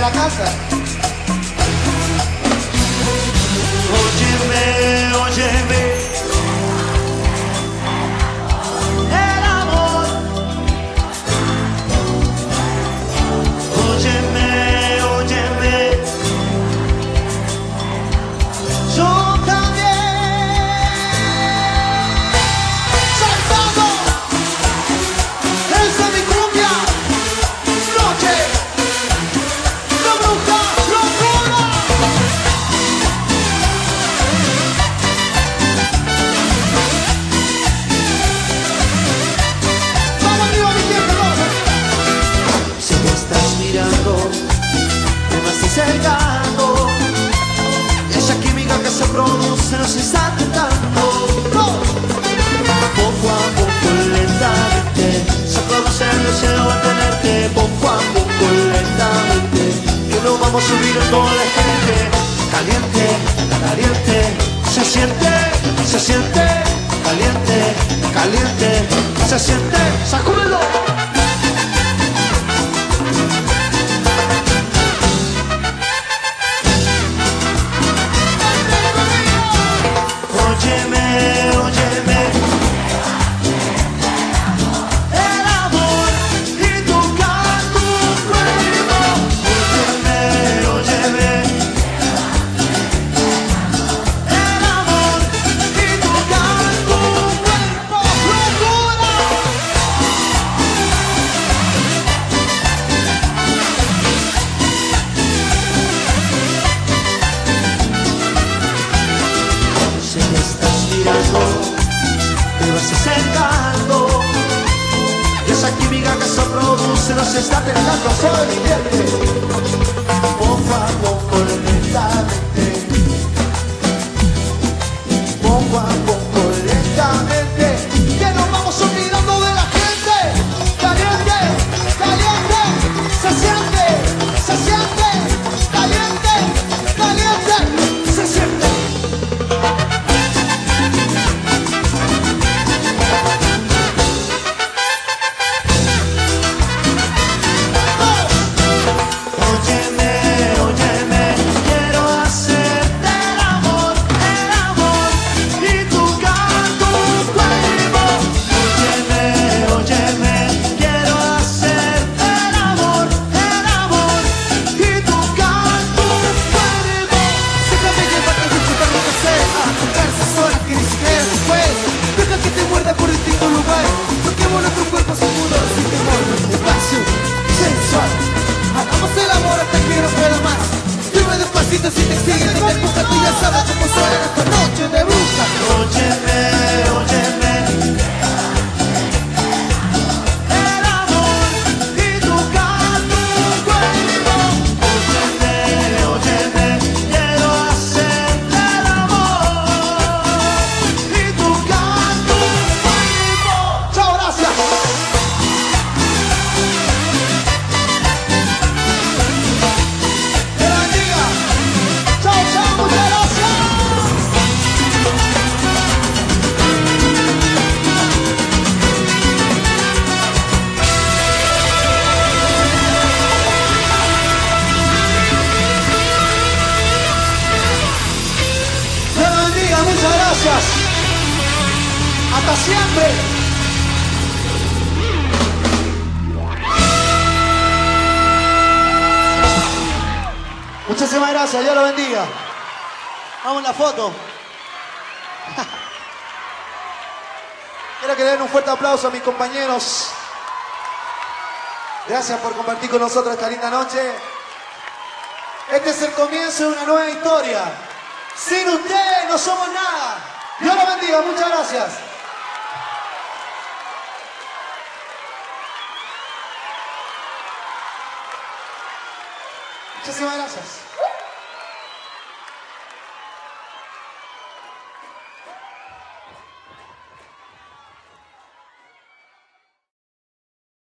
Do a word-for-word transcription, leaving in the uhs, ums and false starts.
la casa. Óyeme, óyeme, el amor. Óyeme, óyeme, yo también. ¡Saltando! ¡Esa es mi cumbia! ¡Noche! ¡La bruja locura! ¡Vamos arriba, mi tiempo! Si me estás mirando, me vas acercando. Esa química que se produce nos está tentando. Poco a poco, lentamente, se produce el deseo de tenerte. Poco a poco, lentamente, que nos vamos a subir con la gente. Caliente, caliente, se siente, se siente. Caliente, caliente, se siente. ¡Sacúdelo! Óyeme, óyeme, el amor y tocar tu cuerpo. Óyeme, óyeme, el amor y tocar tu cuerpo. ¡Locura! Si me estás mirando, me vas acercando. Y esa química que se produce nos está tentando. Solo divierte. Poco a poco, lentamente. Poco a poco, lentamente. Que nos vamos olvidando de la gente. Caliente, caliente, se siente, se siente. Caliente, caliente, se siente. Óyeme, óyeme, quiero hacerte el amor, el amor y tocar tu cuerpo. Óyeme, óyeme, quiero hacerte el amor, el amor y tocar tu cuerpo. Déjame llevarte a disfrutar lo que sea. Tocar esas horas que ni siquiera se puede. Deja que te muerda por distintos lugares. Toquemos nuestro cuerpo sin pudor, sin temor. Espacio sensual. Hagamos el amor hasta que no pueda más. Dime despacito si te exige, si te empuja. Tú ya sabes cómo suena esta noche de bruja. Óyeme, óyeme, el amor y tocar tu cuerpo. Óyeme, óyeme, quiero hacerte el amor y tocar tu cuerpo. Chao, gracias. Que la bendiga. Chao, chao, muchas gracias. Que la bendiga, muchas gracias. Hasta siempre. Muchísimas gracias, Dios lo bendiga. Vamos a la foto. Quiero que le den un fuerte aplauso a mis compañeros. Gracias por compartir con nosotros esta linda noche. Este es el comienzo de una nueva historia. Sin ustedes no somos nada. Dios lo bendiga, muchas gracias. Muchísimas gracias.